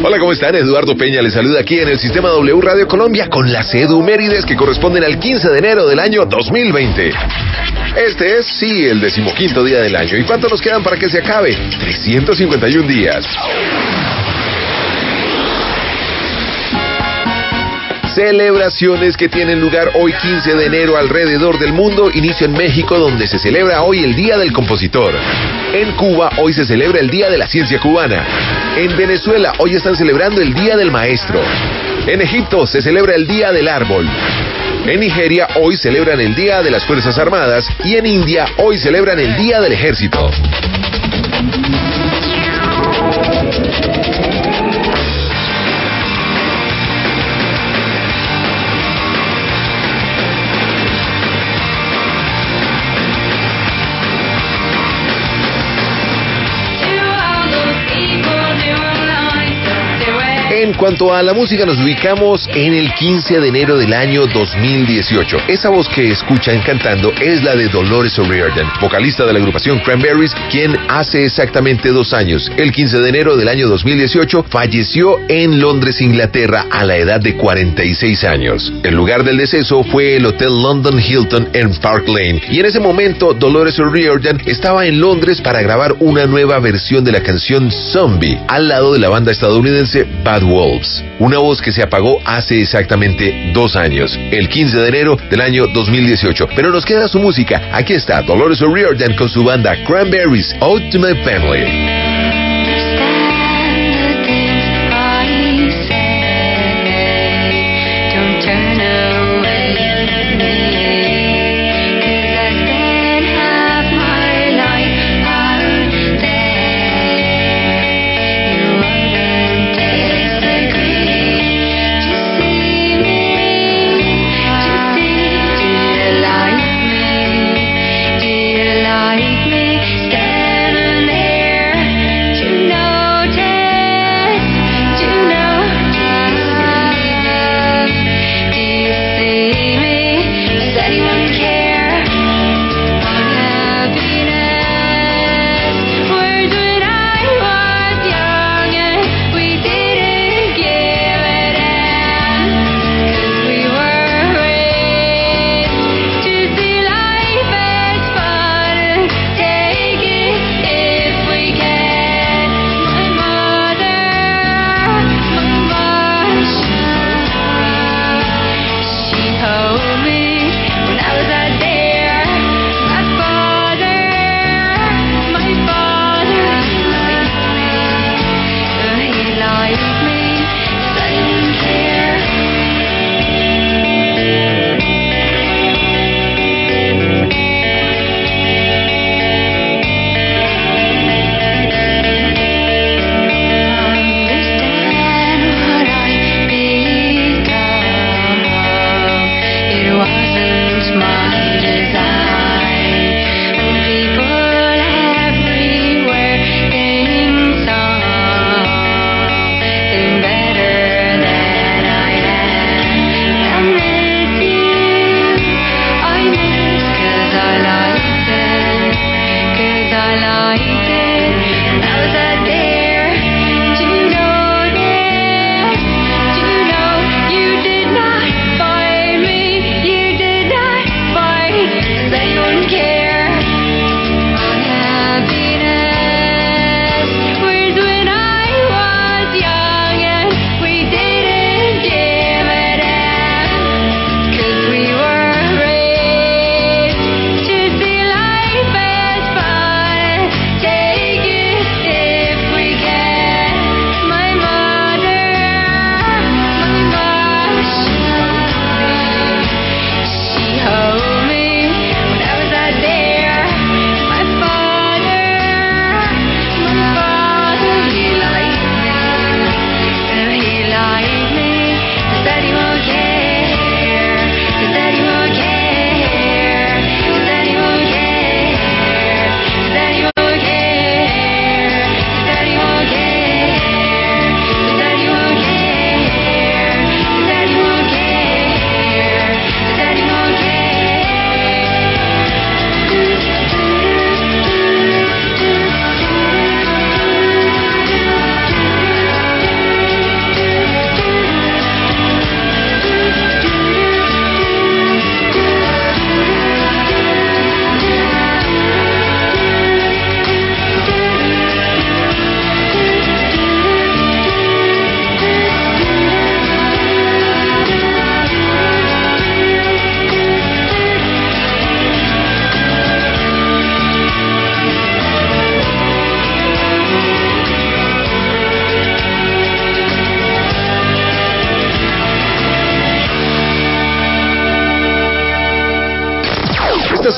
Hola, ¿cómo están? Eduardo Peña les saluda aquí en el Sistema W Radio Colombia con las edumérides que corresponden al 15 de enero del año 2020. Este es, sí, el 15º día del año. ¿Y cuánto nos quedan para que se acabe? 351 días. Celebraciones que tienen lugar hoy 15 de enero alrededor del mundo. Inicio en México, donde se celebra hoy el Día del Compositor. En Cuba hoy se celebra el Día de la Ciencia Cubana. En Venezuela hoy están celebrando el Día del Maestro. En Egipto se celebra el Día del Árbol. En Nigeria hoy celebran el Día de las Fuerzas Armadas. Y en India hoy celebran el Día del Ejército. En cuanto a la música, nos ubicamos en el 15 de enero del año 2018. Esa voz que escuchan cantando es la de Dolores O'Riordan, vocalista de la agrupación Cranberries, quien hace exactamente 2 años, el 15 de enero del año 2018, falleció en Londres, Inglaterra, a la edad de 46 años. El lugar del deceso fue el Hotel London Hilton en Park Lane, y en ese momento Dolores O'Riordan estaba en Londres para grabar una nueva versión de la canción Zombie, al lado de la banda estadounidense Bad Wolves, una voz que se apagó hace exactamente 2 años, el 15 de enero del año 2018. Pero nos queda su música. Aquí está Dolores O'Riordan con su banda Cranberries, Ode to My Family.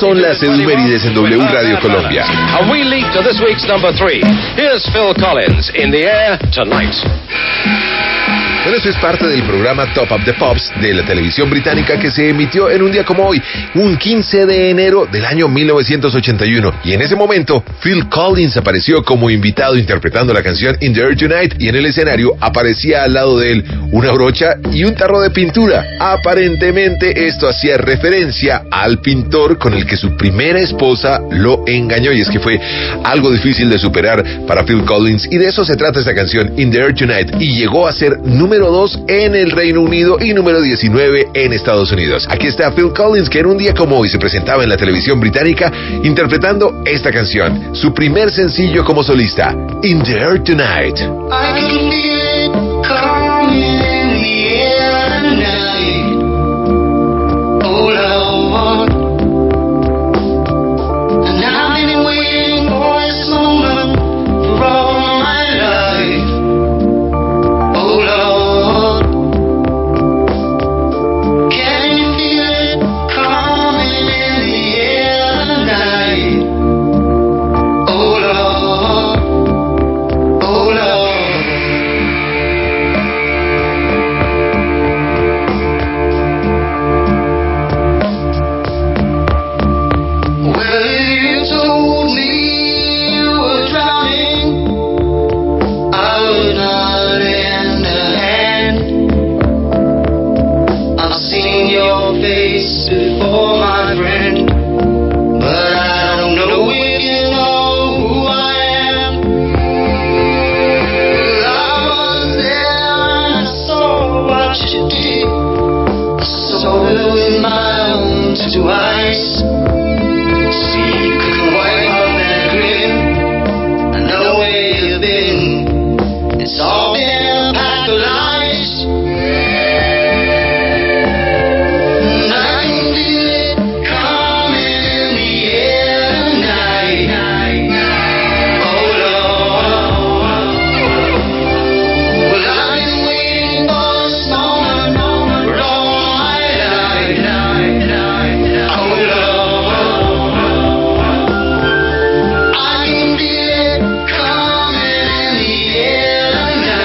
son las Edumérides en W Radio Colombia. And we leap to this week's number 3. Here's Phil Collins, In the Air Tonight. Bueno, eso es parte del programa Top of the Pops de la televisión británica que se emitió en un día como hoy, un 15 de enero del año 1981. Y en ese momento, Phil Collins apareció como invitado interpretando la canción In the Air Tonight, y en el escenario aparecía al lado de él una brocha y un tarro de pintura. Aparentemente esto hacía referencia al pintor con el que su primera esposa lo engañó, y es que fue algo difícil de superar para Phil Collins, y de eso se trata esta canción In the Air Tonight, y llegó a ser número 2 en el Reino Unido y número 19 en Estados Unidos. Aquí está Phil Collins, que en un día como hoy se presentaba en la televisión británica interpretando esta canción, su primer sencillo como solista, In the Air Tonight. I can feel it coming in the air tonight. All I want, and I've been waiting for this moment for all my life. All I want, can you feel it coming in the air tonight? All I want, all I want. Well, you told me you were drowning, I would not lend a hand. I've seen your face before, my friend, but I don't know if you know who I am. Well, I was there and I saw what you did. I saw it with my own two eyes. See, you couldn't wipe off that grin. I know where you've been. It's all been a pack of lies. And I can feel it coming in the air tonight. Oh Lord. Well, I've been waiting for this moment for all my life. Oh Lord. I can feel it coming in the air tonight.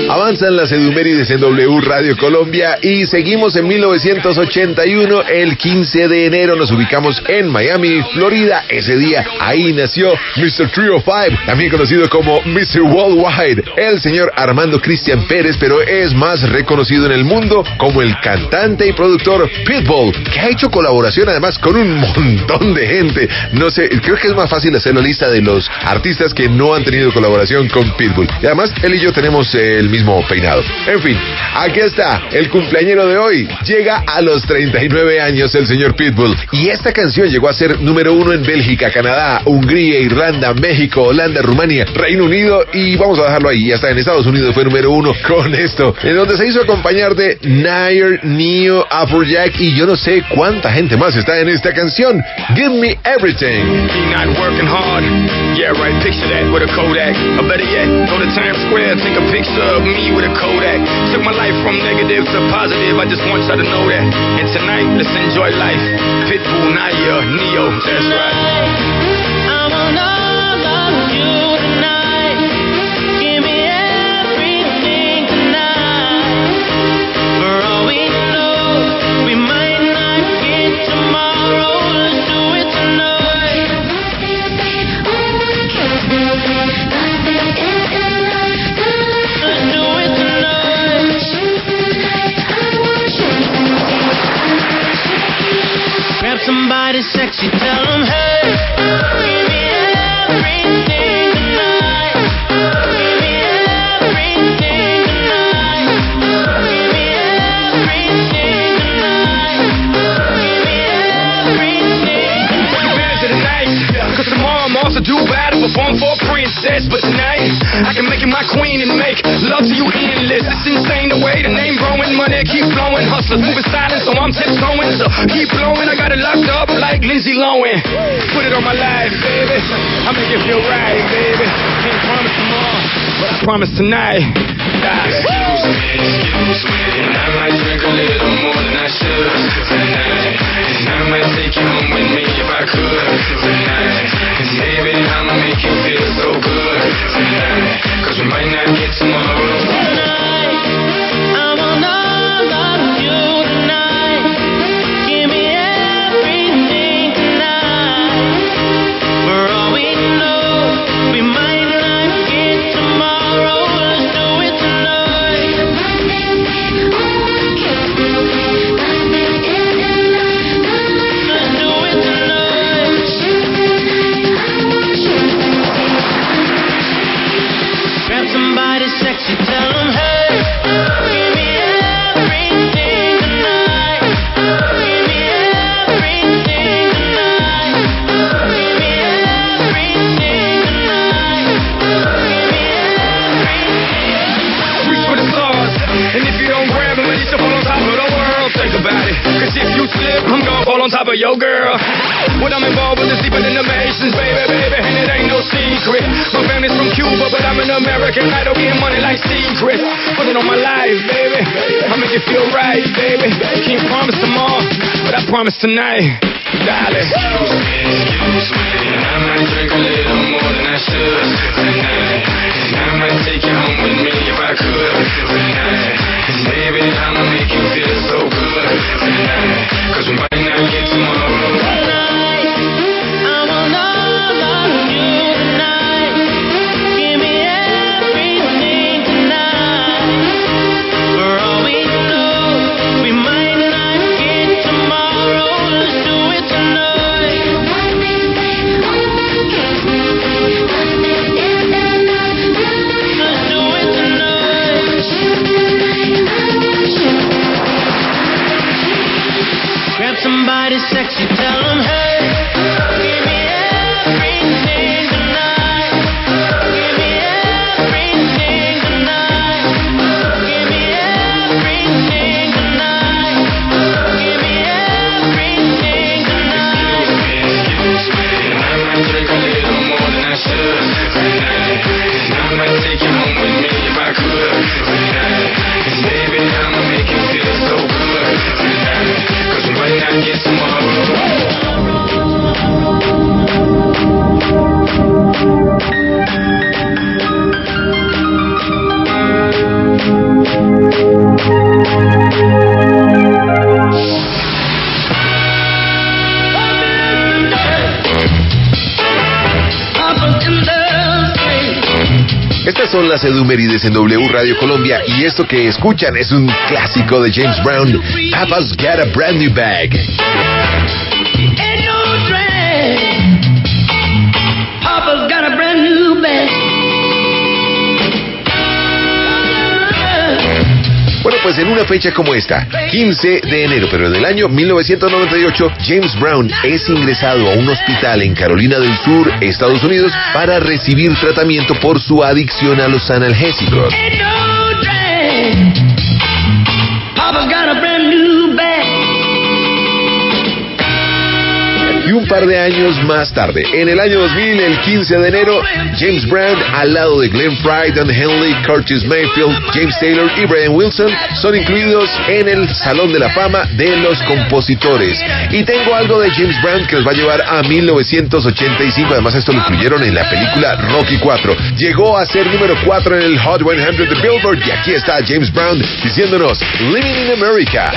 Avanzan las Edumérides en W Radio Colombia y seguimos en 1981, el 15 de enero nos ubicamos en Miami, Florida. Ese día ahí nació Mr. 305, también conocido como Mr. Worldwide, el señor Armando Cristian Pérez, pero es más reconocido en el mundo como el cantante y productor Pitbull, que ha hecho colaboración además con un montón de gente. No sé, creo que es más fácil hacer la lista de los artistas que no han tenido colaboración con Pitbull. Y además, él y yo tenemos el mismo peinado. En fin, aquí está, el cumpleañero de hoy. Llega a los 39 años el señor Pitbull. Y esta canción llegó a ser número 1 en Bélgica, Canadá, Hungría, Irlanda, México, Holanda, Rumania, Reino Unido y vamos a dejarlo ahí. Hasta en Estados Unidos fue número 1 con esto, en donde se hizo acompañar de Nair, Neo, Afrojack y yo no sé cuánta gente más está en esta canción. Give Me Everything. He not working hard. Yeah, right, picture that with a Kodak. Or better yet, go to Times Square, take a picture of me with a Kodak. Took my life from negative to positive, I just want y'all to know that. And tonight, let's enjoy life. Pitbull, Nair, Neo, that's right. Somebody sexy, tell them, hey, give me everything tonight. Give me everything tonight. Give me everything tonight. Give me everything. Take advantage of the night, cause tomorrow I'm off to do battle, perform for a princess. But tonight, I can make you my queen and make love to you endless. It's insane the way the name growing, money keep flowing. Hustlers moving silent, so I'm tiptoeing. So keep blowing, I got it locked up like Lindsay Lohan. Put it on my life, baby. I make it feel right, baby. Can't promise tomorrow, but I promise tonight. Excuse me, and I might drink a little more than I should tonight. And I might take you home with me if I could tonight. And baby, I'ma make you feel so good tonight. Cause we might not get tomorrow. Tonight, I want all of you tonight. Give me everything tonight. For all we know, we might not get tomorrow. Let's do it tonight. Let's do it tonight. Grab somebody sexy, tell them, hey, give me everything tonight. Give me everything tonight. Give me everything tonight. Give me everything. Reach for the stars, and if you don't grab them, at least you'll fall on top of the world. Think about it, cause if you slip, I'm gonna fall on top of your girl. When I'm involved with the deeper than the Masons, baby, baby, and it ain't no secret. My family's from Cuba, but I'm an American idol, getting money like secrets. Put it on my life, baby, I make it feel right, baby. Can't promise tomorrow, but I promise tonight, darling. Excuse me, and I might drink a little more than I should tonight. And I might take you home with me if I could tonight. And baby, I'ma make you feel so good tonight. Cause we might not get tomorrow. Tonight, I want all of you tonight. Give me everything tonight. For all we know, we might not get tomorrow. Let's do it tonight. Estas son las Edumérides en W Radio Colombia y esto que escuchan es un clásico de James Brown, Papa's Got a Brand New Bag. Ain't no drag. Papa's got a brand new bag. Bueno, pues en una fecha como esta, 15 de enero, pero del año 1998, James Brown es ingresado a un hospital en Carolina del Sur, Estados Unidos, para recibir tratamiento por su adicción a los analgésicos. Ain't no drag. Papa's got a brand new bag. Y un par de años más tarde, en el año 2000, el 15 de enero, James Brown, al lado de Glenn Frey, Don Henley, Curtis Mayfield, James Taylor y Brian Wilson, son incluidos en el Salón de la Fama de los Compositores. Y tengo algo de James Brown que nos va a llevar a 1985. Además, esto lo incluyeron en la película Rocky 4. Llegó a ser número 4 en el Hot 100 de Billboard. Y aquí está James Brown diciéndonos Living in America.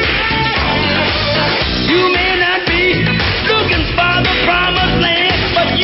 You may not be looking for the promised land, but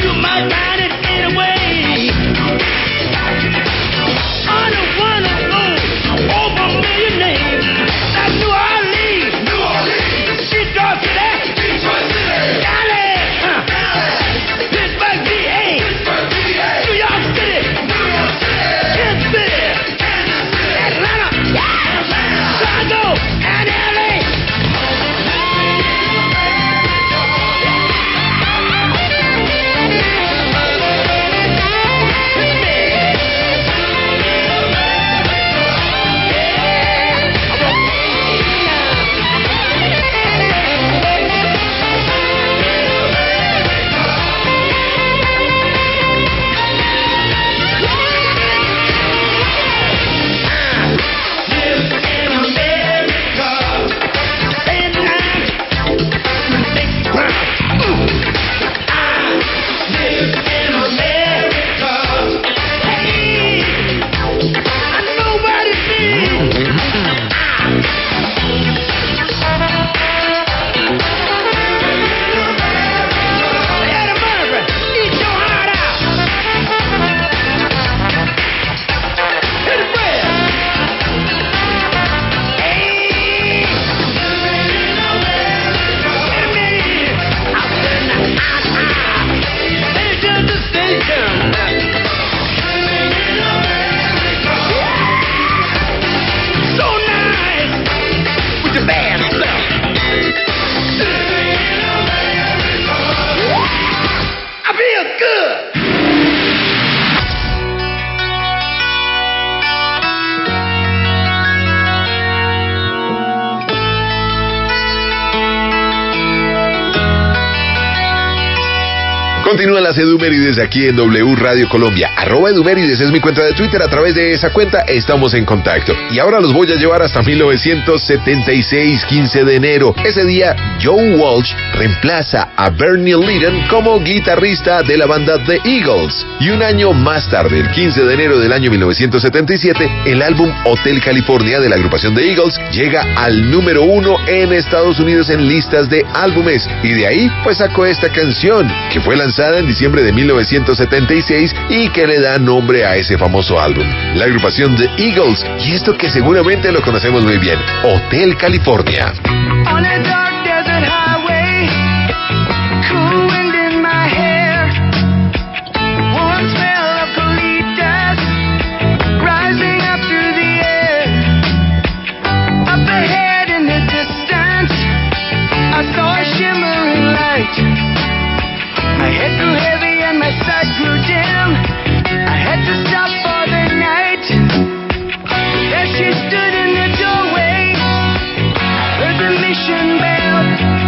Continúan las Edumérides aquí en W Radio Colombia. @Edumérides es mi cuenta de Twitter. A través de esa cuenta estamos en contacto. Y ahora los voy a llevar hasta 1976, 15 de enero. Ese día, Joe Walsh reemplaza a Bernie Leadon como guitarrista de la banda The Eagles. Y un año más tarde, el 15 de enero del año 1977, el álbum Hotel California de la agrupación The Eagles llega al número 1 en Estados Unidos en listas de álbumes. Y de ahí, pues sacó esta canción, que fue lanzada en diciembre de 1976 y que le da nombre a ese famoso álbum, la agrupación The Eagles, y esto que seguramente lo conocemos muy bien, Hotel California. On a dark desert highway, cool wind in my hair, warm smell of colitas rising up through the air. Up ahead in the distance, I saw a shimmering light. My head grew heavy and my sight grew dim. I had to stop for the night. There she stood in the doorway. I heard the mission bell.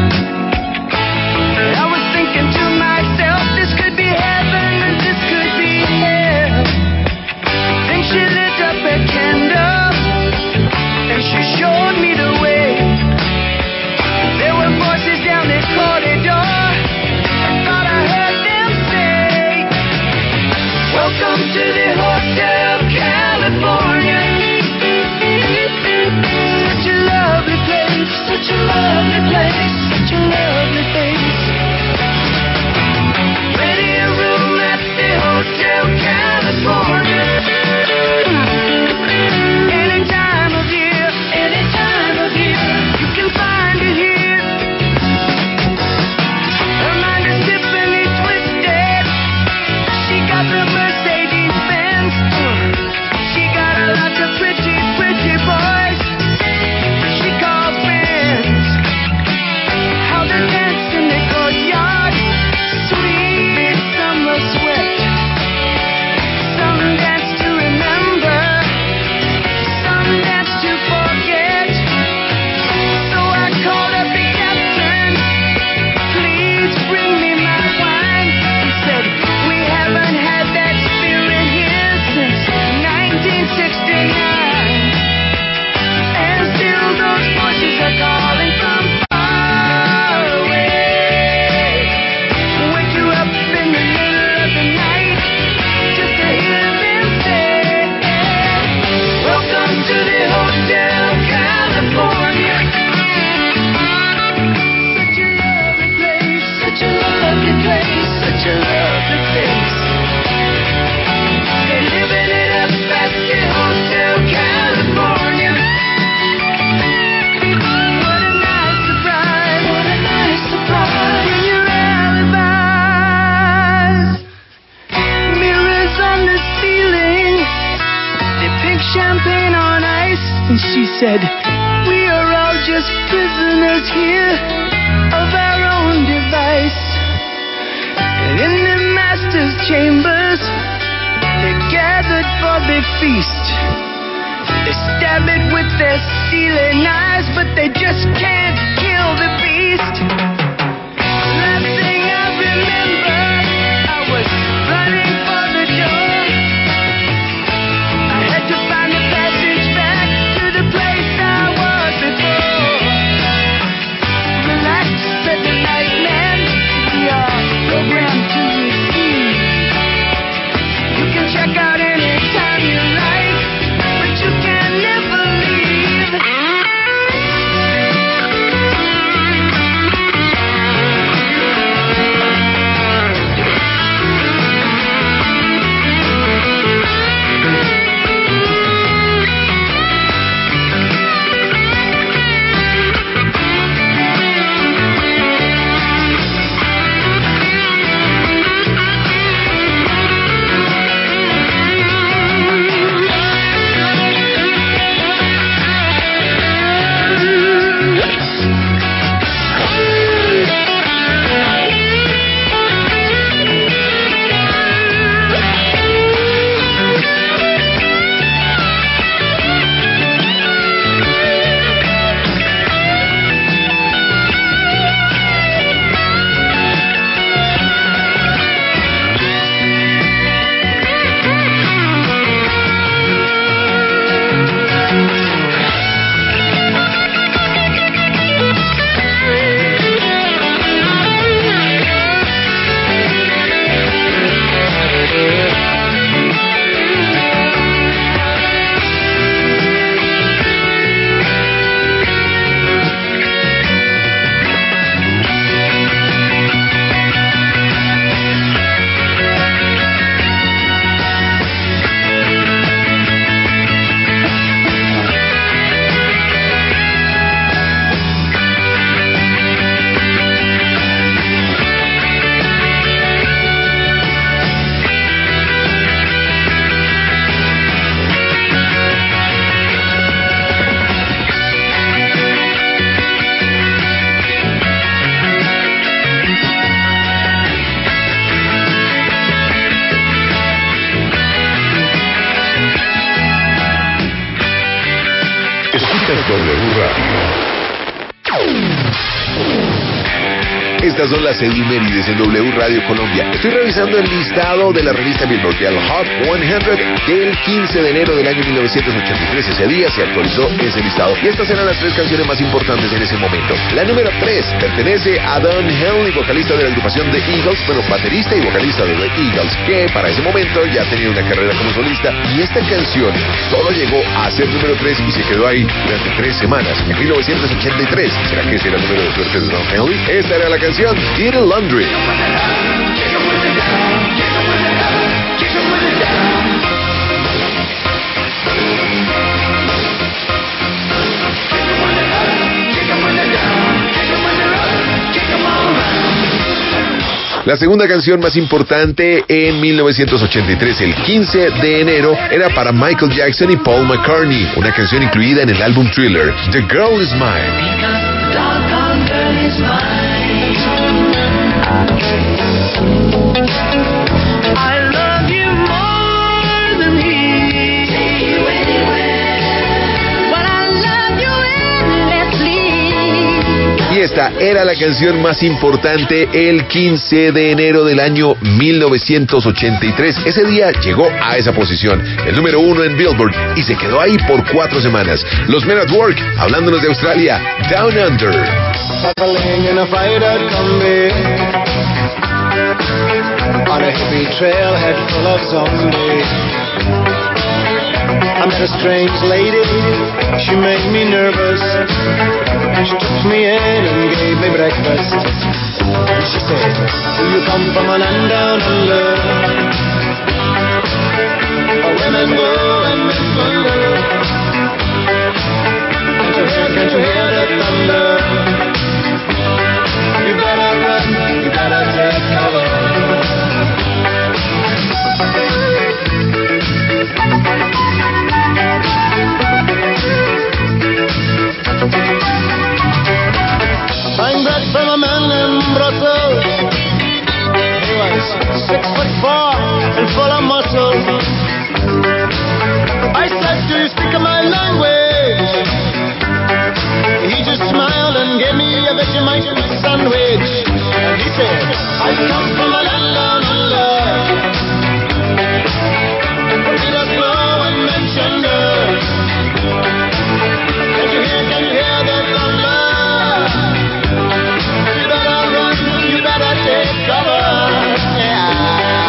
I was thinking to myself, this could be heaven and this could be hell. Then she lit up a candle and she showed me the way. There were voices down the corridor. Welcome to the Hotel California. Such a lovely place, such a lovely place, such a lovely place. Ready a room at the Hotel California. Any time of year, you can find it here. Her mind is Tiffany twisted. She got the Mercedes Benz. She got a lot of pretty, pretty boys she calls friends. How they dance in the courtyard, sweet summer sweat. Some dance to remember, some dance to forget. So I called up the captain, please bring me my wine. He said, we haven't had that spirit here since 1969. And still those voices are calling from far away. Wake you up in the middle of the night just to hear them say, welcome to the Hotel California. Such a lovely place, such a lovely place, such a lovely place. They're living it up at the Hotel California. What a nice surprise, what a nice surprise. Bring your alibis. Mirrors on the ceiling, they pink champagne on ice. And she said, we are all just prisoners here of our own device. And in the master's chambers, they're gathered for the feast. They stab it with their steely knives, but they just can't kill the beast. Last thing I remember, I was running for the door. I had to find the passage back to the place I was before. Relax, said the night man, we are programmed to receive. You can check out anytime you like, but you can never leave. Radio. Estas son las efemérides en W Radio Colombia. Estoy revisando el listado de la revista Billboard, el Hot 100 del 15 de enero del año 1983. Ese día se actualizó ese listado. Y estas eran las 3 canciones más importantes en ese momento. La número 3 pertenece a Don Henley, vocalista de la agrupación The Eagles, bueno, baterista y vocalista de The Eagles, que para ese momento ya tenía una carrera como solista. Y esta canción solo llegó a ser número 3 y se quedó ahí durante 3 semanas, en 1983. ¿Será que ese era el número de suerte de Don Henley? Esta era la canción Did a Laundry. La segunda canción más importante en 1983, el 15 de enero, era para Michael Jackson y Paul McCartney, una canción incluida en el álbum Thriller, The Girl Is Mine. Y esta era la canción más importante el 15 de enero del año 1983. Ese día llegó a esa posición, el número 1 en Billboard, y se quedó ahí por 4 semanas. Los Men at Work, hablándonos de Australia, Down Under. Traveling in a freighter combi on a hippie trailhead full of zombies. I met a strange lady, she made me nervous. She took me in and gave me breakfast. And she said, do you come from a land down under, where women go and men wonder? Can't you hear the thunder? You better run, you better take cover. I'm bred from a man in Brussels. He was 6'4" and full of muscle. I said, do you speak my language? He just smiled and gave me a Vegemite sandwich. And he said, I come from a land down under, where leaders blow and men chunder. Can you hear the thunder? You better run, you better take cover. Yeah.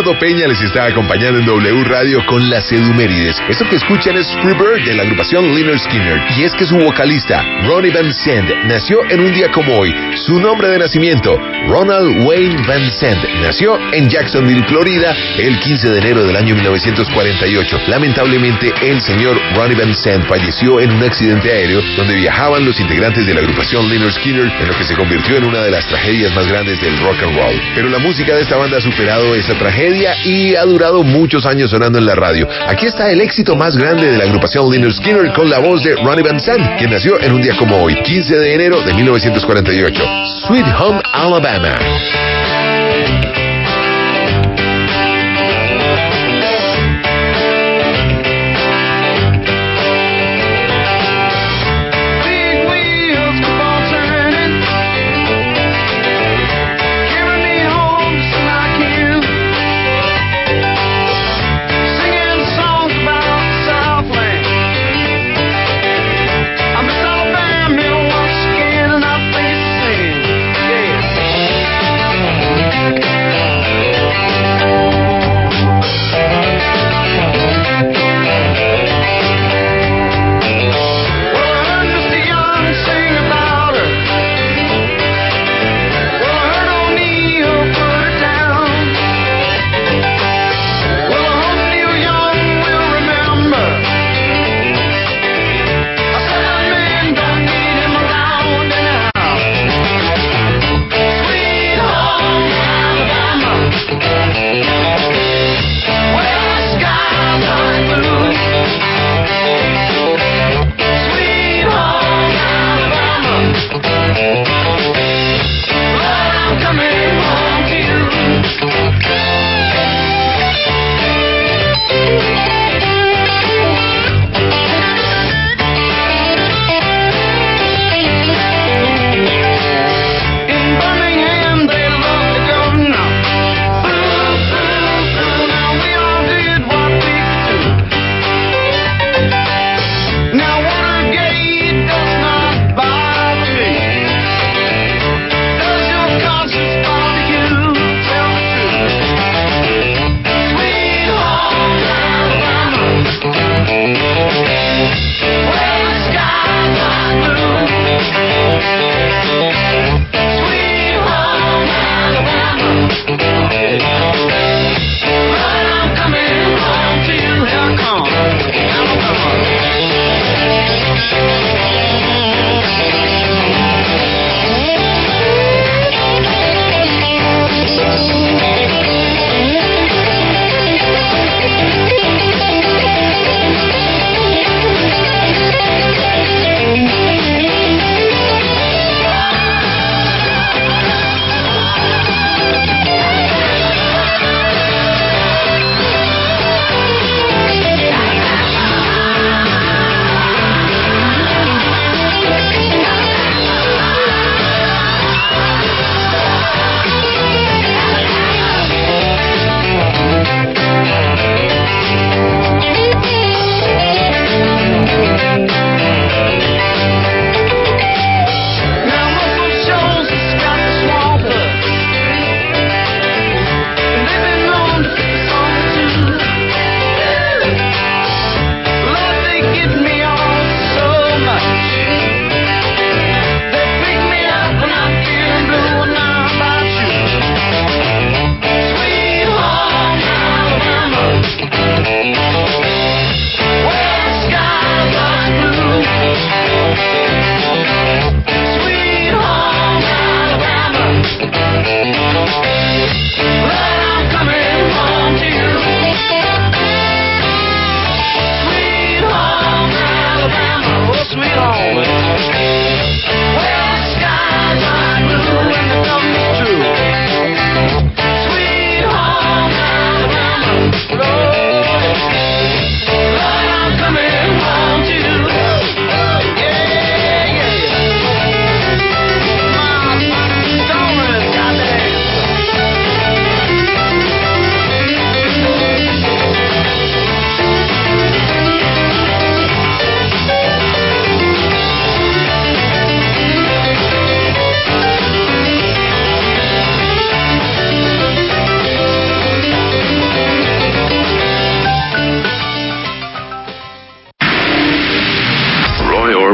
Eduardo Peña les está acompañando en W Radio con las Edumérides. Esto que escuchan es Free Bird de la agrupación Lynyrd Skynyrd. Y es que su vocalista, Ronnie Van Zant, nació en un día como hoy. Su nombre de nacimiento, Ronald Wayne Van Zant, nació en Jacksonville, Florida, el 15 de enero del año 1948. Lamentablemente, el señor Ronnie Van Zant falleció en un accidente aéreo donde viajaban los integrantes de la agrupación Lynyrd Skynyrd, en lo que se convirtió en una de las tragedias más grandes del rock and roll. Pero la música de esta banda ha superado esa tragedia y ha durado muchos años sonando en la radio. Aquí está el éxito más grande de la agrupación Lynyrd Skynyrd con la voz de Ronnie Van Zant, quien nació en un día como hoy, 15 de enero de 1948. Sweet Home Alabama. I'm a Alabama once again, and I think it's the same. Yeah.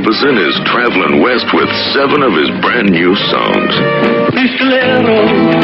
Orbison is traveling west with 7 of his brand new songs. Pistolero,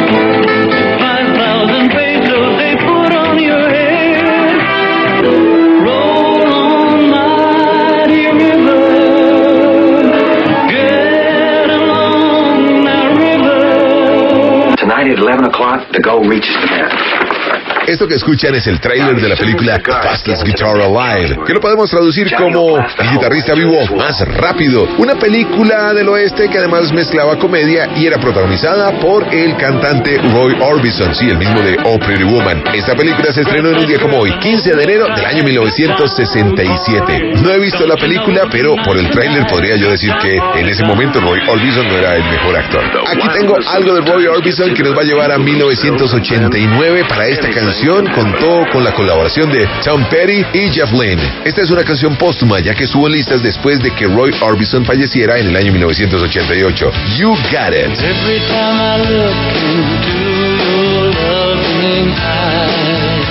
5,000 pesos they put on your head. Roll on, mighty river. Get along that river. Tonight at 11 o'clock, the goal reaches the net. Esto que escuchan es el tráiler de la película The Fastest Guitar Alive, que lo podemos traducir como El guitarrista vivo más rápido. Una película del oeste que además mezclaba comedia y era protagonizada por el cantante Roy Orbison, sí, el mismo de Oh Pretty Woman. Esta película se estrenó en un día como hoy, 15 de enero del año 1967. No he visto la película, pero por el tráiler podría yo decir que en ese momento Roy Orbison no era el mejor actor. Aquí tengo algo de Roy Orbison que nos va a llevar a 1989. Para esta canción contó con la colaboración de Tom Petty y Jeff Lynne. Esta es una canción póstuma, ya que estuvo en listas después de que Roy Orbison falleciera en el año 1988. You Got It. Every time I look into your loving eyes,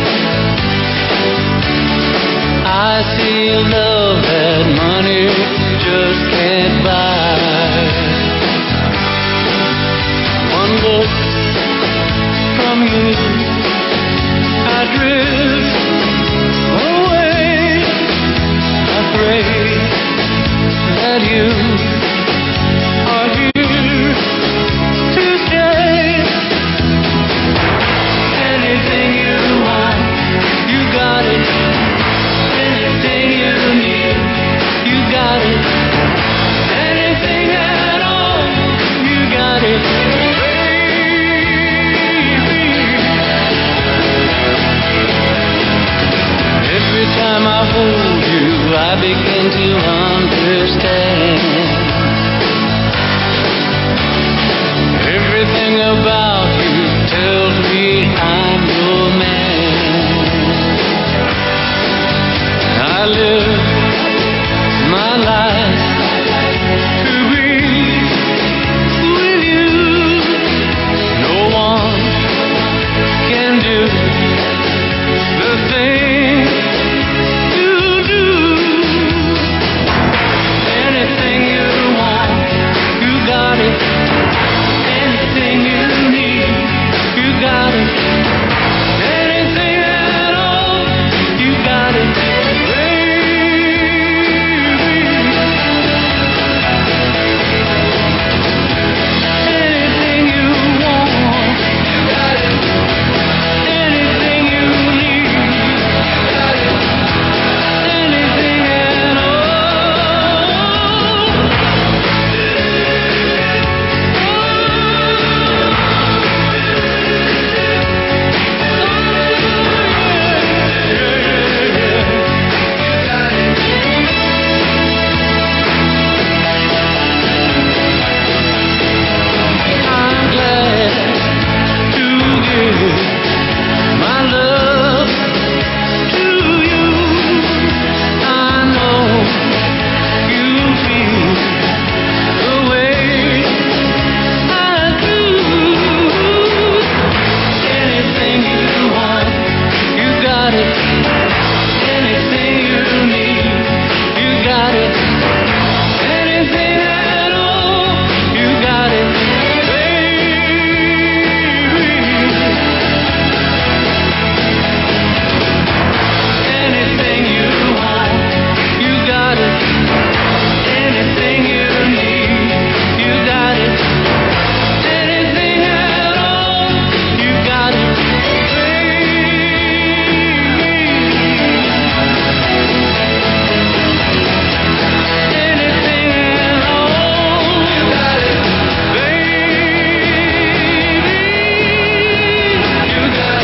I see a love that money just can't buy. One look from you, I drift away. I pray that you are here to stay. Anything you want, you got it. Anything you need, you got it. Anything at all, you got it. Every time I hold you, I begin to understand. Everything about you tells me I'm your man. I live my life to be with you. No one can do the thing you do. Anything you want, you got it. Anything you need, you got it. Anything at all, you got it, baby. Anything you want, you got it. Anything you need, you got it. Anything at all. I'm glad to give my love to you. I know you feel the way I do. Anything you want, you got it. Anything you need, you got it. Anything at all, you got it, baby. Anything you want, you got it. Anything you need, you got it. Anything at all, you got it, baby. Anything at all, you got it, baby. You got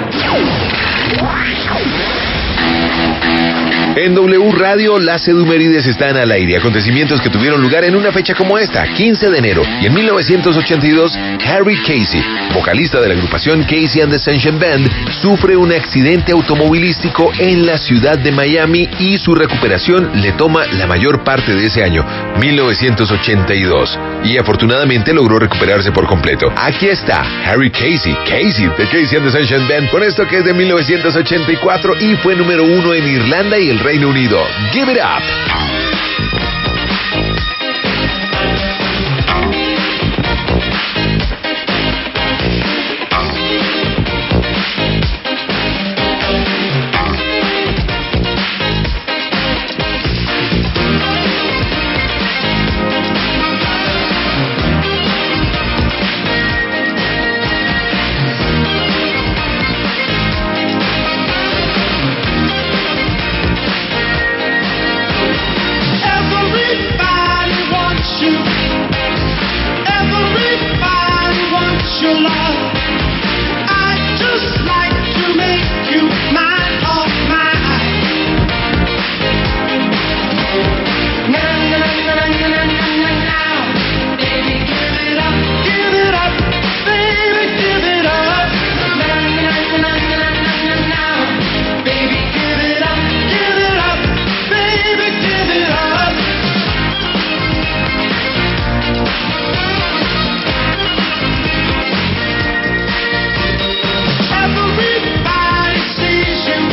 it. En W Radio, las Edumérides están al aire. Acontecimientos que tuvieron lugar en una fecha como esta, 15 de enero. Y en 1982, Harry Casey, vocalista de la agrupación Casey and the Sunshine Band, sufre un accidente automovilístico en la ciudad de Miami y su recuperación le toma la mayor parte de ese año, 1982. Y afortunadamente logró recuperarse por completo. Aquí está Harry Casey, de Casey and the Sunshine Band, con esto que es de 1984 y fue número 1 en Irlanda y el Reino Unido. Give It Up. your love. I'd just like to make you mine, oh mine. Now, baby, give it up, baby, give it up. Now, baby, give it up, baby, give it up. Everybody sees you.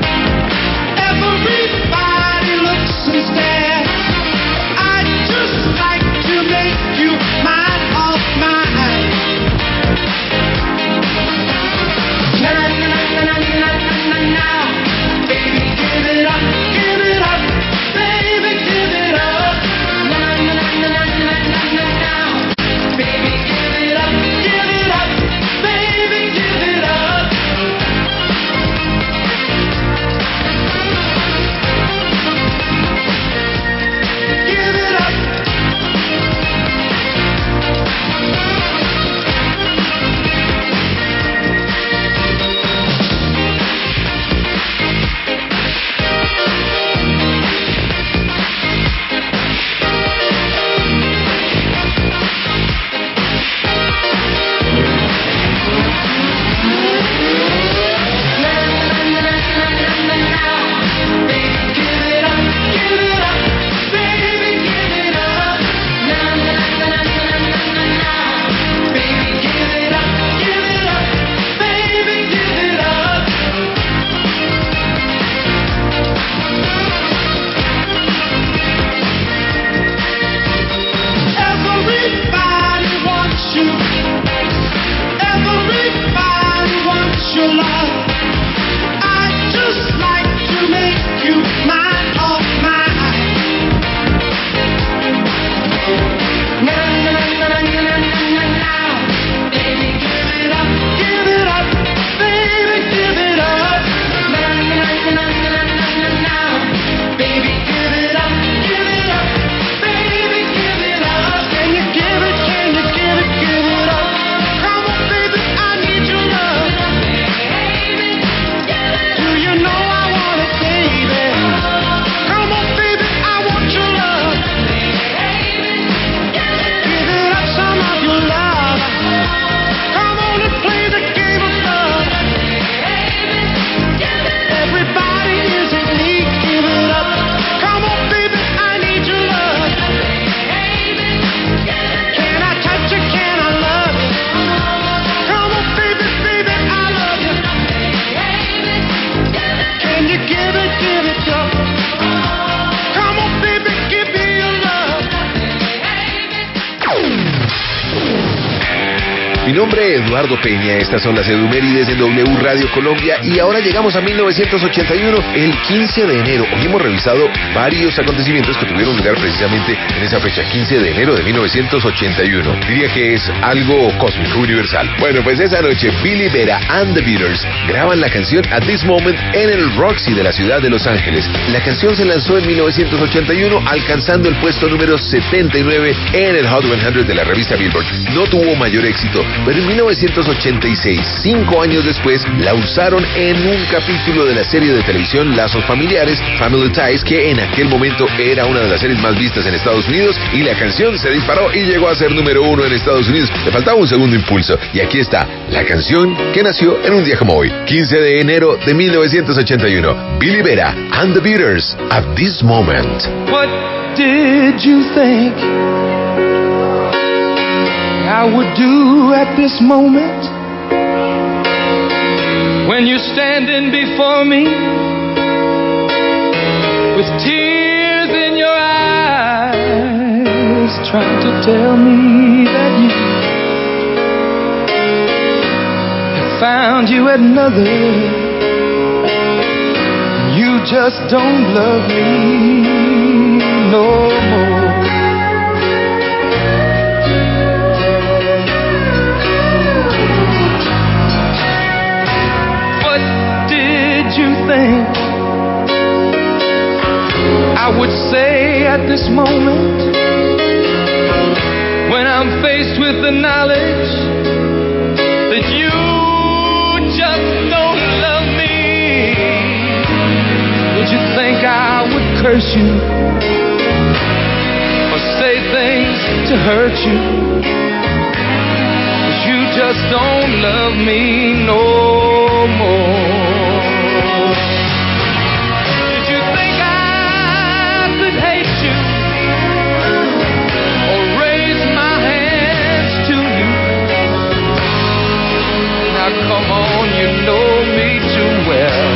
Everybody looks and stares. I'd just like to make you mine, oh mine. Now, baby, give it up, baby, give it up. Now, baby, give it up, baby, give it up. Give it up. Everybody wants you. Everybody wants your love. I'd just like to make you mine, oh mine. Now, baby, give it up, baby, give it up. Now, baby, give it up, baby, give it up. Can you give it up? Come on, baby, I need your love. Do you know I want it, baby? Come on, baby, I want your love. Give it up, some of your love. Come on and play the game of love. Everybody is in need, give it up. Come on, baby, I need your love. Can I touch you? Can I love you? Come on, baby, I love you. Can you give it up? Come on, baby, give me your love. Mi nombre es Eduardo Peña, estas son las Edumérides en W Radio Colombia y ahora llegamos a 1981, el 15 de enero. Hoy hemos revisado varios acontecimientos que tuvieron lugar precisamente en esa fecha, 15 de enero de 1981. Diría que es algo cósmico, universal. Bueno, pues esa noche Billy Vera and the Beatles graban la canción At This Moment en el Roxy de la ciudad de Los Ángeles. La canción se lanzó en 1981, alcanzando el puesto número 79 en el Hot 100 de la revista Billboard. No tuvo mayor éxito, pero en 1986, 5 años después, la usaron en un capítulo de la serie de televisión Lazos Familiares, Family Ties, que en aquel momento era una de las series más vistas en Estados Unidos, y la canción se disparó y llegó a ser número 1 en Estados Unidos. Le faltaba un segundo impulso, y aquí está, la canción que nació en un día como hoy, 15 de enero de 1981, Billy Vera and the Beatles, At This Moment. What did you think I would do at this moment when you're standing before me with tears in your eyes, trying to tell me that you have found you another, you just don't love me no more. You think I would say at this moment when I'm faced with the knowledge curse you or say things to hurt you, 'cause you just don't love me no more. Did you think I could hate you or raise my hands to you? Now come on, you know me too well.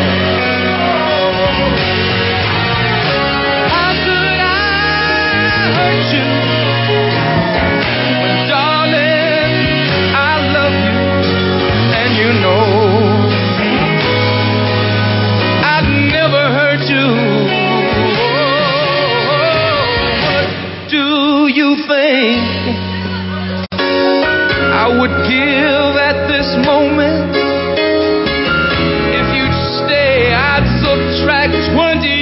How could I hurt you when, darling, I love you, and you know I'd never hurt you. What do you think I would give at this moment? If you'd stay, I'd subtract 20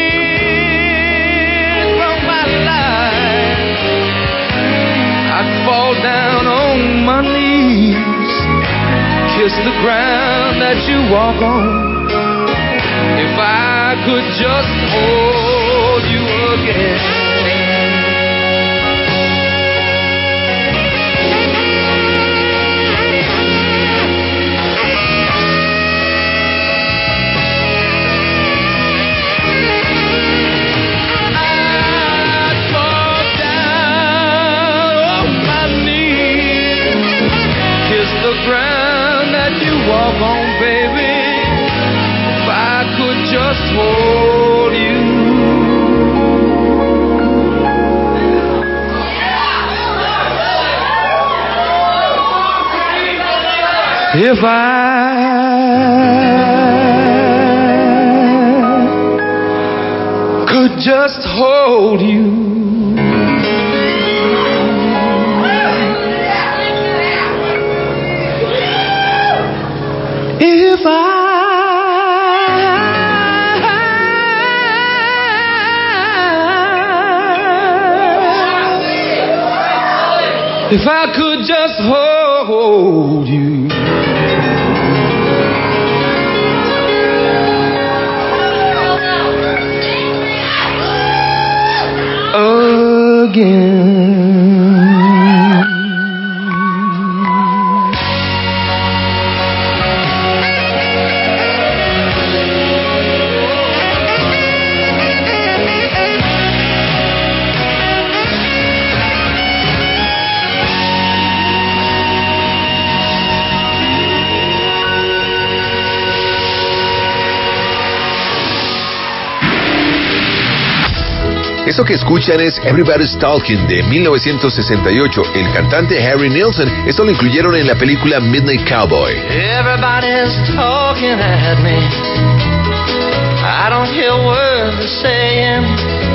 years from my life. I'd fall down on my knees, kiss the ground that you walk on, if I could just hold you again. The ground that you walk on, baby, if I could just hold you. If I could just hold you. If I could just hold you. Again. Eso que escuchan es Everybody's Talking de 1968. El cantante Harry Nilsson, esto lo incluyeron en la película Midnight Cowboy. Everybody's talking at me. I don't hear words they're saying,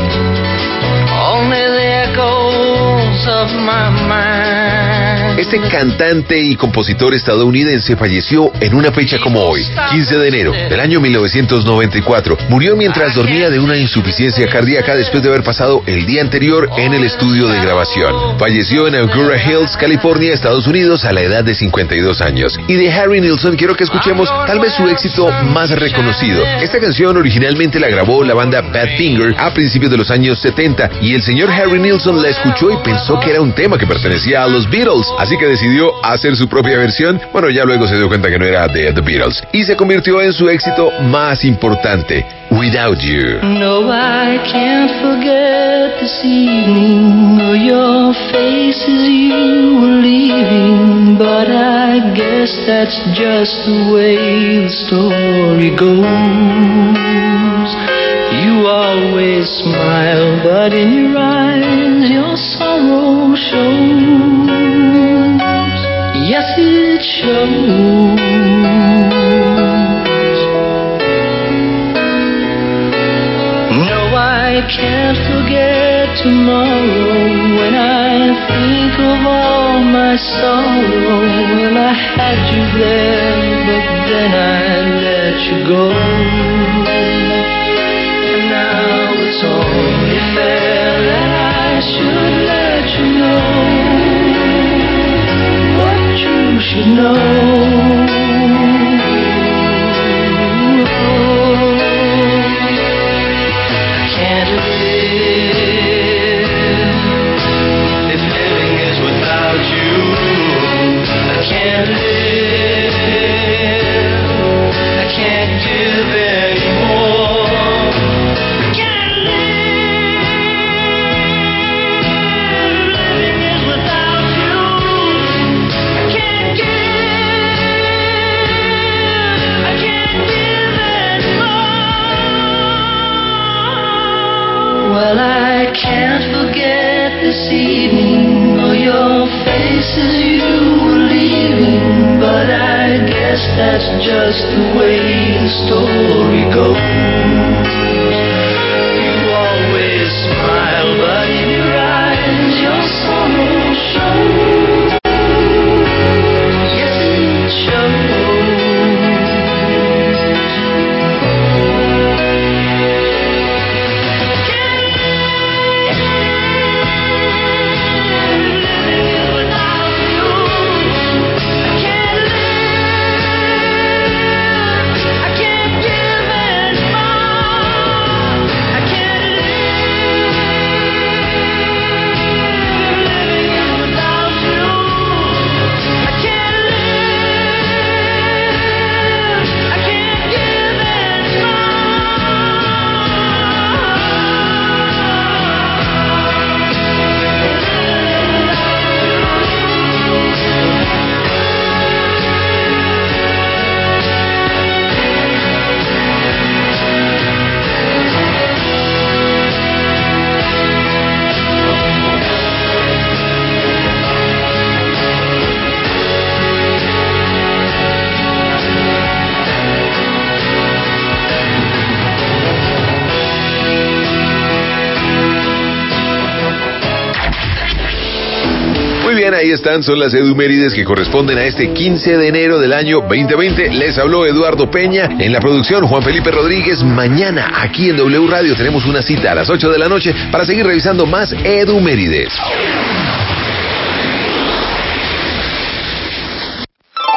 only the echoes of my mind. Este cantante y compositor estadounidense falleció en una fecha como hoy, 15 de enero del año 1994. Murió mientras dormía de una insuficiencia cardíaca después de haber pasado el día anterior en el estudio de grabación. Falleció en Agoura Hills, California, Estados Unidos, a la edad de 52 años. Y de Harry Nilsson quiero que escuchemos tal vez su éxito más reconocido. Esta canción originalmente la grabó la banda Badfinger a principios de los años 70 y el señor Harry Nilsson la escuchó y pensó que era un tema que pertenecía a los Beatles, así que decidió hacer su propia versión. Bueno, ya luego se dio cuenta que no era de The Beatles y se convirtió en su éxito más importante, Without You. No, I can't forget this evening or your face as you were leaving, but I guess that's just the way the story goes. You always smile, but in your eyes your sorrow shows. Yes, it shows. No, I can't forget tomorrow when I think of all my sorrow. Well, I had you there, but then I let you go. And now it's only fair that I should let you know what you should know. Can't as you were leaving, but I guess that's just the way the story goes. You always smile, but in your eyes your sorrow shows. Yes, it shows. Ahí están, son las edumérides que corresponden a este 15 de enero del año 2020. Les habló Eduardo Peña, en la producción Juan Felipe Rodríguez. Mañana aquí en W Radio tenemos una cita a las 8 de la noche para seguir revisando más edumérides.